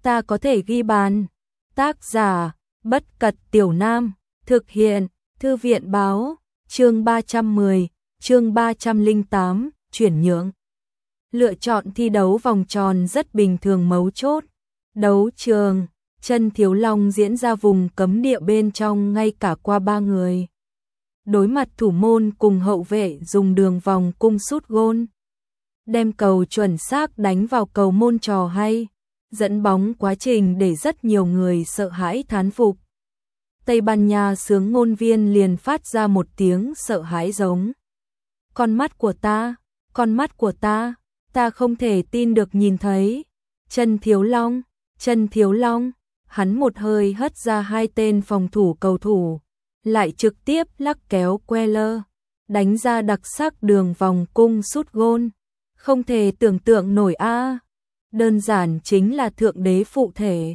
ta có thể ghi bàn. Tác giả, Bất Cật Tiểu Nam, thực hiện, Thư viện Báo, chương 310, chương 308, chuyển nhượng. Lựa chọn thi đấu vòng tròn rất bình thường mấu chốt. Đấu trường, Chân Thiếu Long diễn ra vùng cấm địa bên trong ngay cả qua 3 người. Đối mặt thủ môn cùng hậu vệ dùng đường vòng cung sút gôn. Đem cầu chuẩn xác đánh vào cầu môn trò hay. Dẫn bóng quá trình để rất nhiều người sợ hãi thán phục. Tây Ban Nha xướng ngôn viên liền phát ra một tiếng sợ hãi giống. Con mắt của ta không thể tin được nhìn thấy. Chân Thiếu Long, hắn một hơi hất ra 2 tên phòng thủ cầu thủ, lại trực tiếp lắc kéo Queller, đánh ra đặc sắc đường vòng cung sút gôn. Không thể tưởng tượng nổi a. Đơn giản chính là thượng đế phụ thể.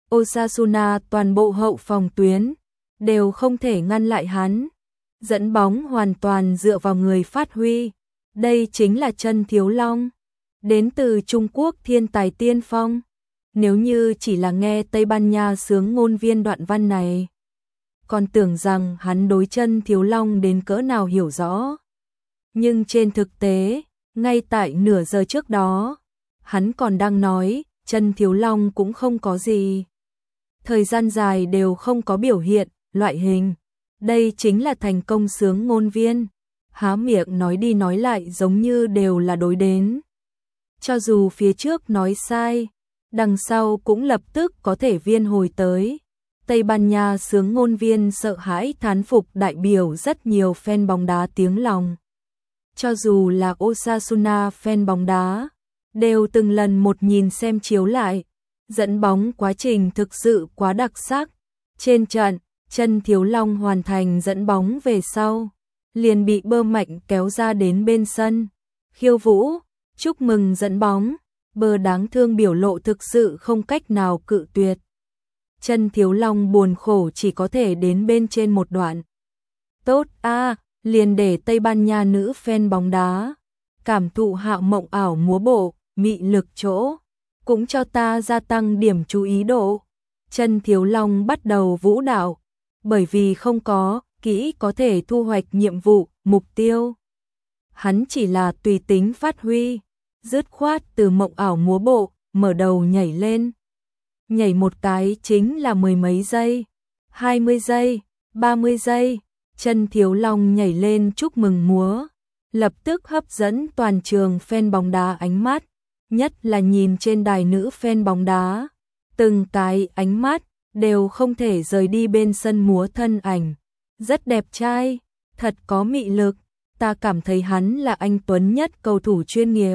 Osasuna toàn bộ hậu phòng tuyến đều không thể ngăn lại hắn. Dẫn bóng hoàn toàn dựa vào người phát huy. Đây chính là Chân Thiếu Long, đến từ Trung Quốc thiên tài tiên phong. Nếu như chỉ là nghe Tây Ban Nha xướng ngôn viên đoạn văn này, còn tưởng rằng hắn đối Chân Thiếu Long đến cỡ nào hiểu rõ. Nhưng trên thực tế, ngay tại nửa giờ trước đó, hắn còn đang nói, Chân Thiếu Long cũng không có gì. Thời gian dài đều không có biểu hiện, loại hình. Đây chính là thành công xướng ngôn viên. Há miệng nói đi nói lại giống như đều là đối đến. Cho dù phía trước nói sai, đằng sau cũng lập tức có thể viên hồi tới. Tây Ban Nha xướng ngôn viên sợ hãi thán phục đại biểu rất nhiều fan bóng đá tiếng lòng. Cho dù là Osasuna fan bóng đá, đều từng lần một nhìn xem chiếu lại. Dẫn bóng quá trình thực sự quá đặc sắc. Trên trận, Chân Thiếu Long hoàn thành dẫn bóng về sau, liền bị Bơ Mạnh kéo ra đến bên sân. Khiêu vũ, chúc mừng dẫn bóng. Bơ đáng thương biểu lộ thực sự không cách nào cự tuyệt. Chân Thiếu Long buồn khổ chỉ có thể đến bên trên một đoạn. Tốt a, liền để Tây Ban Nha nữ fan bóng đá cảm thụ Hạo Mộng ảo múa bộ, mị lực chỗ, cũng cho ta gia tăng điểm chú ý độ. Chân Thiếu Long bắt đầu vũ đạo, bởi vì không có kỹ có thể thu hoạch nhiệm vụ, mục tiêu. Hắn chỉ là tùy tính phát huy, dứt khoát từ mộng ảo múa bộ, mở đầu nhảy lên. Nhảy một cái chính là 10 mấy giây, 20 giây, 30 giây. Chân Thiếu Long nhảy lên chúc mừng múa, lập tức hấp dẫn toàn trường fan bóng đá ánh mắt, nhất là nhìn trên đài nữ fan bóng đá. Từng cái ánh mắt đều không thể rời đi bên sân múa thân ảnh. Rất đẹp trai, thật có mị lực, ta cảm thấy hắn là anh tuấn nhất cầu thủ chuyên nghiệp.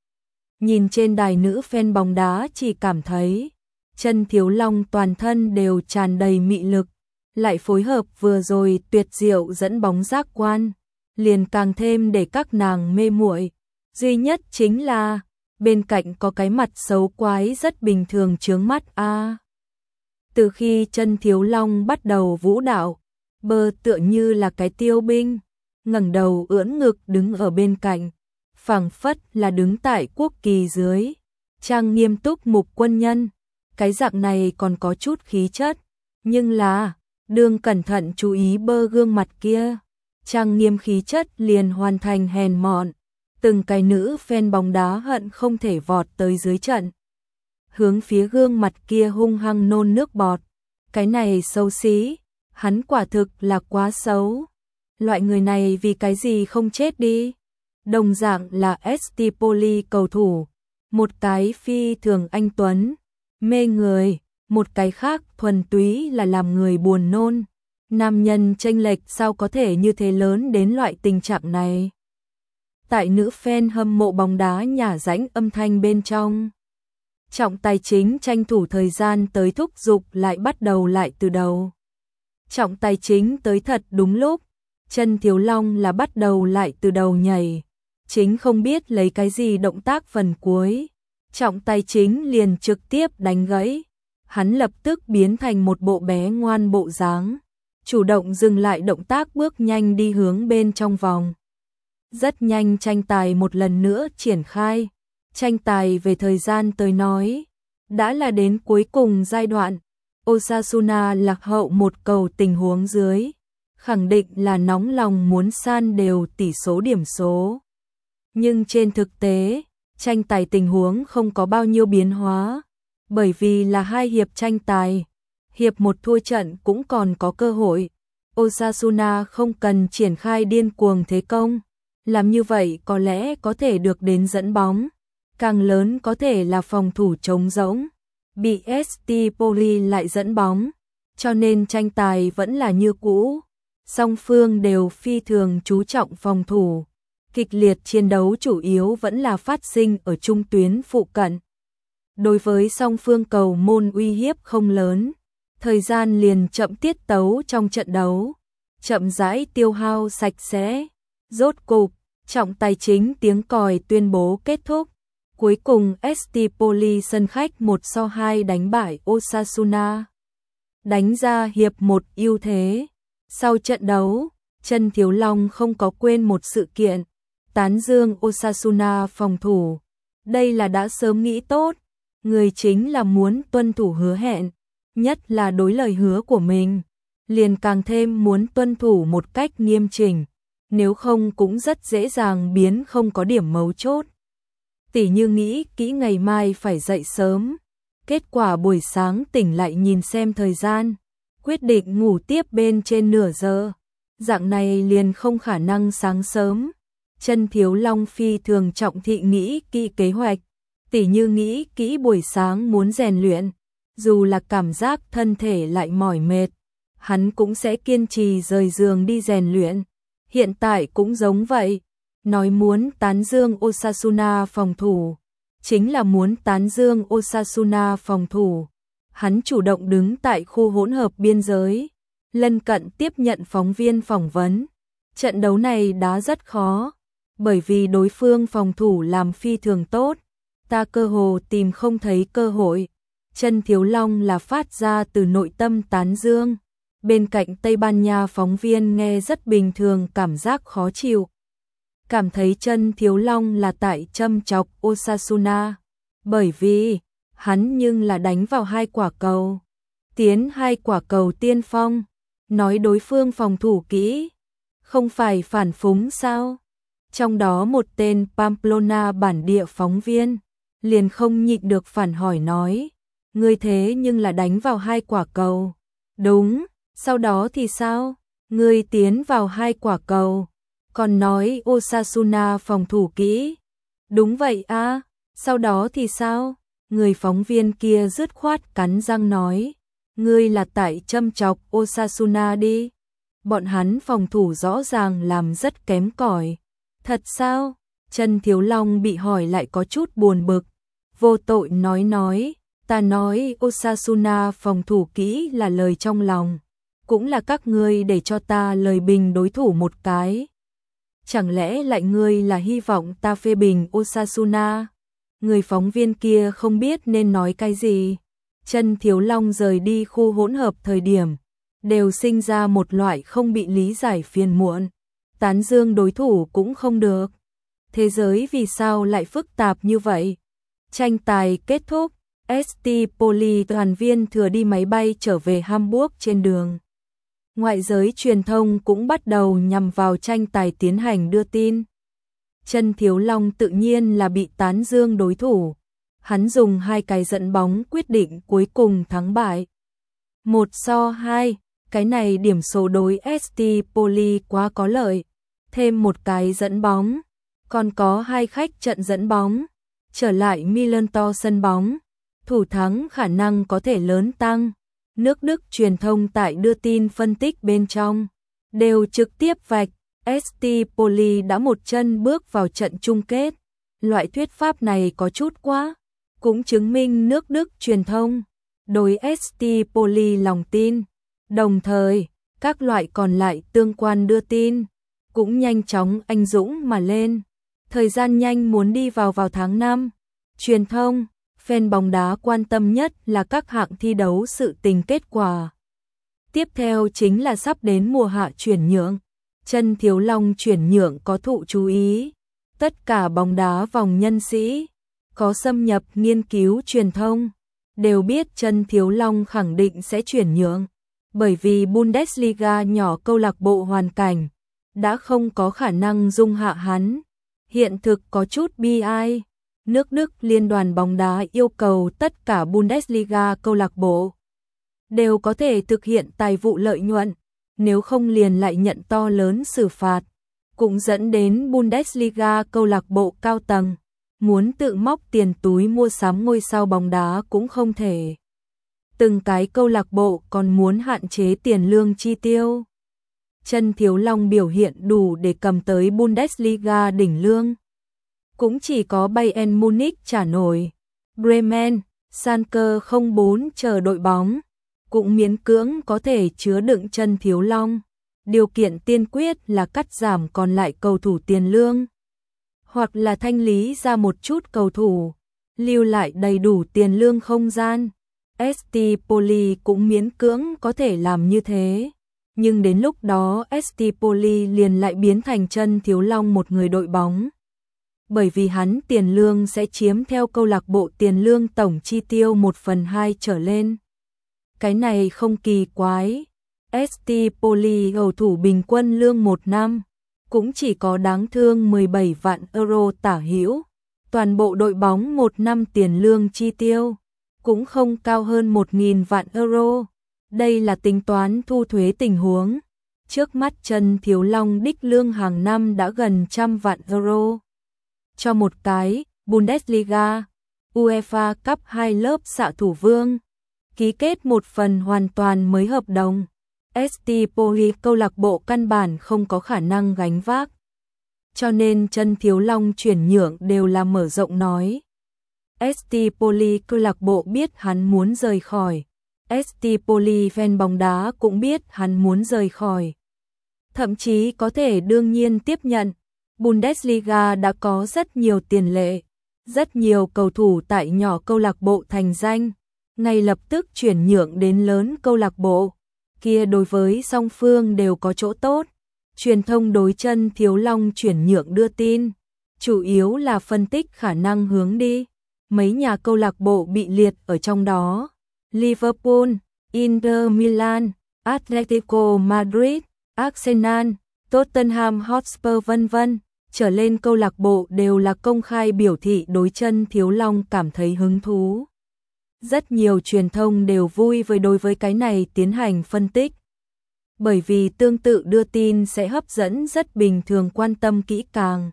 Nhìn trên đài nữ fan bóng đá chỉ cảm thấy Chân Thiếu Long toàn thân đều tràn đầy mị lực, lại phối hợp vừa rồi tuyệt diệu dẫn bóng giác quan, liền càng thêm để các nàng mê muội. Duy nhất chính là bên cạnh có cái mặt xấu quái rất bình thường chướng mắt a. Từ khi Chân Thiếu Long bắt đầu vũ đạo, Bơ tựa như là cái tiêu binh, ngẩng đầu ưỡn ngực đứng ở bên cạnh, phảng phất là đứng tại quốc kỳ dưới, trang nghiêm túc mục quân nhân. Cái dạng này còn có chút khí chất, nhưng là đương cẩn thận chú ý Bơ gương mặt kia, trang nghiêm khí chất liền hoàn thành hèn mọn. Từng cái nữ fan bóng đá hận không thể vọt tới dưới trận, hướng phía gương mặt kia hung hăng nôn nước bọt. Cái này xấu xí, hắn quả thực là quá xấu. Loại người này vì cái gì không chết đi? Đồng dạng là Estipoli cầu thủ, một cái phi thường anh tuấn, mê người, một cái khác thuần túy là làm người buồn nôn. Nam nhân chênh lệch sao có thể như thế lớn đến loại tình trạng này? Tại nữ fan hâm mộ bóng đá nhả rãnh âm thanh bên trong, Trọng Tài Chính tranh thủ thời gian tới thúc giục lại bắt đầu lại từ đầu. Trọng Tài Chính tới thật đúng lúc, Chân Thiếu Long là bắt đầu lại từ đầu nhảy, chính không biết lấy cái gì động tác phần cuối. Trọng Tài Chính liền trực tiếp đánh gãy, hắn lập tức biến thành một bộ bé ngoan bộ dáng, chủ động dừng lại động tác bước nhanh đi hướng bên trong vòng. Rất nhanh tranh tài một lần nữa triển khai. Tranh tài về thời gian tới nói, Đã là đến cuối cùng giai đoạn, Osasuna lạc hậu một cầu tình huống dưới, khẳng định là nóng lòng muốn san đều tỷ số điểm số. Nhưng trên thực tế, tranh tài tình huống không có bao nhiêu biến hóa, bởi vì là 2 hiệp tranh tài, hiệp 1 thua trận cũng còn có cơ hội. Osasuna không cần triển khai điên cuồng thế công, làm như vậy có lẽ có thể được đến dẫn bóng, càng lớn có thể là phòng thủ trống rỗng, bị ST Poli lại dẫn bóng, cho nên tranh tài vẫn là như cũ, song phương đều phi thường chú trọng phòng thủ. Kịch liệt chiến đấu chủ yếu vẫn là phát sinh ở trung tuyến phụ cận. Đối với song phương cầu môn uy hiếp không lớn, thời gian liền chậm tiết tấu trong trận đấu, chậm rãi tiêu hao sạch sẽ. Rốt cục, trọng tài chính tiếng còi tuyên bố kết thúc. Cuối cùng ST Poli sân khách 1-2 đánh bại Osasuna, đánh ra hiệp 1 ưu thế. Sau trận đấu, Trần Thiếu Long không có quên một sự kiện, tán dương Osasuna phòng thủ. Đây là đã sớm nghĩ tốt, người chính là muốn tuân thủ hứa hẹn, nhất là đối lời hứa của mình, liền càng thêm muốn tuân thủ một cách nghiêm chỉnh, nếu không cũng rất dễ dàng biến không có điểm mấu chốt. Tỉ như nghĩ kỹ ngày mai phải dậy sớm, kết quả buổi sáng tỉnh lại nhìn xem thời gian, quyết định ngủ tiếp bên trên nửa giờ, dạng này liền không khả năng sáng sớm. Trần Thiếu Long phi thường trọng thị nghĩ kỹ kế hoạch, tỉ như nghĩ kỹ buổi sáng muốn rèn luyện, dù là cảm giác thân thể lại mỏi mệt, hắn cũng sẽ kiên trì rời giường đi rèn luyện. Hiện tại cũng giống vậy, nói muốn tán dương Osasuna phòng thủ, chính là muốn tán dương Osasuna phòng thủ. Hắn chủ động đứng tại khu hỗn hợp biên giới, lân cận tiếp nhận phóng viên phỏng vấn. Trận đấu này đá rất khó, bởi vì đối phương phòng thủ làm phi thường tốt, ta cơ hồ tìm không thấy cơ hội. Trần Thiếu Long là phát ra từ nội tâm tán dương. Bên cạnh Tây Ban Nha phóng viên nghe rất bình thường cảm giác khó chịu. Cảm thấy Trần Thiếu Long là tại châm chọc Osasuna, bởi vì hắn nhưng là đánh vào 2 quả cầu, tiến 2 quả cầu tiên phong, nói đối phương phòng thủ kỹ, không phải phản phúng sao? Trong đó một tên Pamplona bản địa phóng viên liền không nhịn được phản hỏi nói, ngươi thế nhưng là đánh vào 2 quả cầu. Đúng, sau đó thì sao? Ngươi tiến vào 2 quả cầu, còn nói Osasuna phòng thủ kỹ. Đúng vậy à, sau đó thì sao? Người phóng viên kia dứt khoát cắn răng nói, ngươi là tại châm chọc Osasuna đi. Bọn hắn phòng thủ rõ ràng làm rất kém cỏi. Thật sao? Trần Thiếu Long bị hỏi lại có chút buồn bực, vô tội nói, ta nói Osasuna phòng thủ kỹ là lời trong lòng, cũng là các ngươi để cho ta lời bình đối thủ một cái. Chẳng lẽ lại ngươi là hy vọng ta phê bình Osasuna? Người phóng viên kia không biết nên nói cái gì. Trần Thiếu Long rời đi khu hỗn hợp thời điểm, đều sinh ra một loại không bị lý giải phiền muộn. Tán dương đối thủ cũng không được. Thế giới vì sao lại phức tạp như vậy? Tranh tài kết thúc, ST Poli toàn viên thừa đi máy bay trở về Hamburg trên đường. Ngoại giới truyền thông cũng bắt đầu nhằm vào tranh tài tiến hành đưa tin. Trần Thiếu Long tự nhiên là bị tán dương đối thủ. Hắn dùng 2 cái dẫn bóng quyết định cuối cùng thắng bại. 1-2, cái này điểm số đối ST Poli quá có lợi. Thêm 1 cái dẫn bóng, còn có 2 khách trận dẫn bóng. Trở lại Milanto sân bóng, thủ thắng khả năng có thể lớn tăng. Nước Đức truyền thông tại đưa tin phân tích bên trong, đều trực tiếp vạch, ST Poli đã một chân bước vào trận chung kết. Loại thuyết pháp này có chút quá, cũng chứng minh nước Đức truyền thông đối ST Poli lòng tin. Đồng thời, các loại còn lại tương quan đưa tin cũng nhanh chóng anh dũng mà lên. Thời gian nhanh muốn đi vào tháng 5. Truyền thông, fan bóng đá quan tâm nhất là các hạng thi đấu sự tình kết quả. Tiếp theo chính là sắp đến mùa hạ chuyển nhượng. Trần Thiếu Long chuyển nhượng có thụ chú ý. Tất cả bóng đá vòng nhân sĩ có xâm nhập nghiên cứu truyền thông. đều biết Chân Thiếu Long khẳng định sẽ chuyển nhượng, bởi vì Bundesliga nhỏ câu lạc bộ hoàn cảnh đã không có khả năng dung hạ hắn. Hiện thực có chút bi ai. Nước Đức Liên đoàn bóng đá yêu cầu tất cả Bundesliga câu lạc bộ đều có thể thực hiện tài vụ lợi nhuận, nếu không liền lại nhận to lớn xử phạt, cũng dẫn đến Bundesliga câu lạc bộ cao tầng muốn tự móc tiền túi mua sắm ngôi sao bóng đá cũng không thể. Từng cái câu lạc bộ còn muốn hạn chế tiền lương chi tiêu. Chân Thiếu Long biểu hiện đủ để cầm tới Bundesliga đỉnh lương. Cũng chỉ có Bayern Munich trả nổi. Bremen, Schalke 04 chờ đội bóng cũng miễn cưỡng có thể chứa đựng Chân Thiếu Long. Điều kiện tiên quyết là cắt giảm còn lại cầu thủ tiền lương, hoặc là thanh lý ra một chút cầu thủ, lưu lại đầy đủ tiền lương không gian. ST Poli cũng miễn cưỡng có thể làm như thế, nhưng đến lúc đó ST Poli liền lại biến thành Chân Thiếu Long một người đội bóng. Bởi vì hắn tiền lương sẽ chiếm theo câu lạc bộ tiền lương tổng chi tiêu 1/2 trở lên. Cái này không kỳ quái. ST Poli cầu thủ bình quân lương một năm cũng chỉ có đáng thương 17 vạn euro tả hữu. Toàn bộ đội bóng một năm tiền lương chi tiêu cũng không cao hơn 1.000 vạn euro. Đây là tính toán thu thuế tình huống. Trước mắt Chân Thiếu Long đích lương hàng năm đã gần 100 vạn euro. Cho một cái, Bundesliga, UEFA Cup 2 lớp xạ thủ vương, ký kết một phần hoàn toàn mới hợp đồng. ST Poli câu lạc bộ căn bản không có khả năng gánh vác. Cho nên Chân Thiếu Long chuyển nhượng đều là mở rộng nói. ST Poli câu lạc bộ biết hắn muốn rời khỏi. ST Poli fan bóng đá cũng biết hắn muốn rời khỏi. Thậm chí có thể đương nhiên tiếp nhận. Bundesliga đã có rất nhiều tiền lệ, rất nhiều cầu thủ tại nhỏ câu lạc bộ thành danh, ngay lập tức chuyển nhượng đến lớn câu lạc bộ. Kia đối với song phương đều có chỗ tốt. Truyền thông đối Chân Thiếu Long chuyển nhượng đưa tin, chủ yếu là phân tích khả năng hướng đi. Mấy nhà câu lạc bộ bị liệt ở trong đó: Liverpool, Inter Milan, Atletico Madrid, Arsenal, Tottenham Hotspur vân vân. Trở lên câu lạc bộ đều là công khai biểu thị đối Chân Thiếu Long cảm thấy hứng thú. Rất nhiều truyền thông đều vui với đối với cái này tiến hành phân tích. Bởi vì tương tự đưa tin sẽ hấp dẫn rất bình thường quan tâm kỹ càng.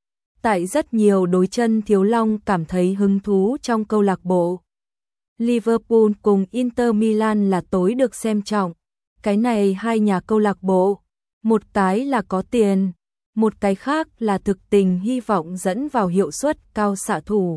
Tại rất nhiều đối Chân Thiếu Long cảm thấy hứng thú trong câu lạc bộ. Liverpool cùng Inter Milan là tối được xem trọng. Cái này hai nhà câu lạc bộ, một cái là có tiền, một cái khác là thực tình hy vọng dẫn vào hiệu suất cao xạ thủ.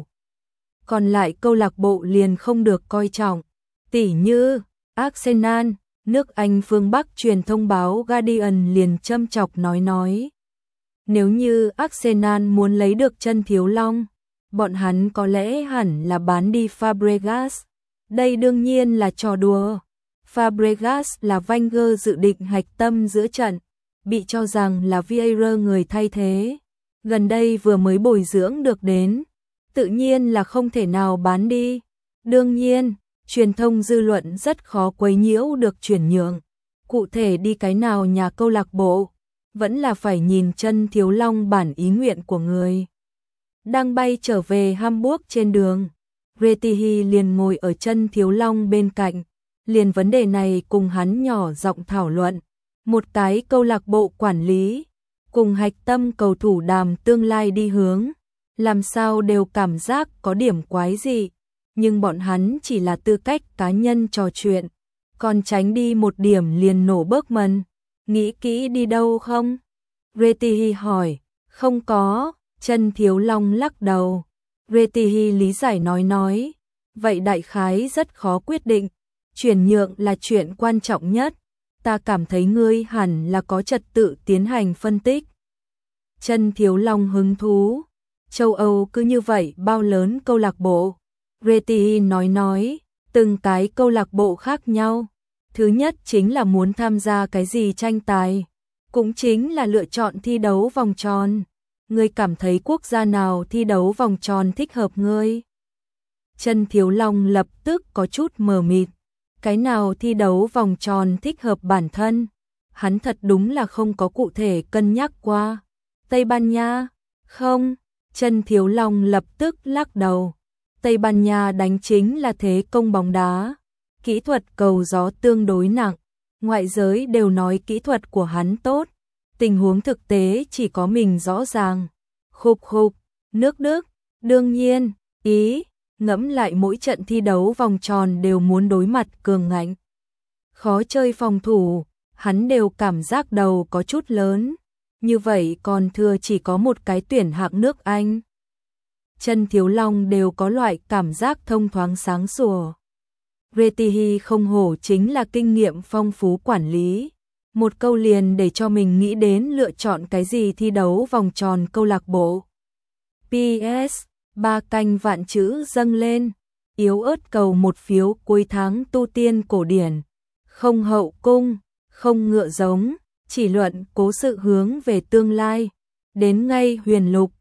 Còn lại câu lạc bộ liền không được coi trọng. Tỉ như Arsenal, nước Anh phương Bắc truyền thông báo Guardian liền châm chọc nói. Nếu như Arsenal muốn lấy được Chân Thiếu Long, bọn hắn có lẽ hẳn là bán đi Fabregas. Đây đương nhiên là trò đùa. Fabregas là Wenger dự định hạch tâm giữa trận, bị cho rằng là Vieira người thay thế. Gần đây vừa mới bồi dưỡng được đến, tự nhiên là không thể nào bán đi. Đương nhiên, truyền thông dư luận rất khó quấy nhiễu được chuyển nhượng. Cụ thể đi cái nào nhà câu lạc bộ, vẫn là phải nhìn Chân Thiếu Long bản ý nguyện của người. Đang bay trở về Hamburg trên đường, Retihi liền ngồi ở Chân Thiếu Long bên cạnh, liền vấn đề này cùng hắn nhỏ giọng thảo luận. Một cái câu lạc bộ quản lý, cùng hạch tâm cầu thủ đàm tương lai đi hướng, làm sao đều cảm giác có điểm quái dị, nhưng bọn hắn chỉ là tư cách cá nhân trò chuyện, còn tránh đi một điểm liền nổ bớt mần. Nghĩ kỹ đi đâu không? Retihi hỏi. Không có. Chân Thiếu Long lắc đầu. Retihi lý giải nói. Vậy đại khái rất khó quyết định. Chuyển nhượng là chuyện quan trọng nhất. Ta cảm thấy ngươi hẳn là có trật tự tiến hành phân tích. Chân Thiếu Long hứng thú. Châu Âu cứ như vậy bao lớn câu lạc bộ. Retihi nói. Từng cái câu lạc bộ khác nhau. Thứ nhất chính là muốn tham gia cái gì tranh tài, cũng chính là lựa chọn thi đấu vòng tròn. Ngươi cảm thấy quốc gia nào thi đấu vòng tròn thích hợp ngươi? Chân Thiếu Long lập tức có chút mờ mịt. Cái nào thi đấu vòng tròn thích hợp bản thân? Hắn thật đúng là không có cụ thể cân nhắc qua. Tây Ban Nha? Không. Chân Thiếu Long lập tức lắc đầu. Tây Ban Nha đánh chính là thế công bóng đá. Kỹ thuật cầu gió tương đối nặng. Ngoại giới đều nói kỹ thuật của hắn tốt. Tình huống thực tế chỉ có mình rõ ràng. Khục khục, nước Đức, đương nhiên, Ý, ngẫm lại mỗi trận thi đấu vòng tròn đều muốn đối mặt cường ngạnh. Khó chơi phòng thủ, hắn đều cảm giác đầu có chút lớn. Như vậy còn thừa chỉ có một cái tuyển hạng nước Anh. Chân Thiếu Long đều có loại cảm giác thông thoáng sáng sủa. Retihi không hổ chính là kinh nghiệm phong phú quản lý. Một câu liền để cho mình nghĩ đến lựa chọn cái gì thi đấu vòng tròn câu lạc bộ. PS, 3 canh vạn chữ dâng lên. Yếu ớt cầu một phiếu cuối tháng tu tiên cổ điển. Không hậu cung, không ngựa giống, chỉ luận cố sự hướng về tương lai. Đến ngay huyền lục,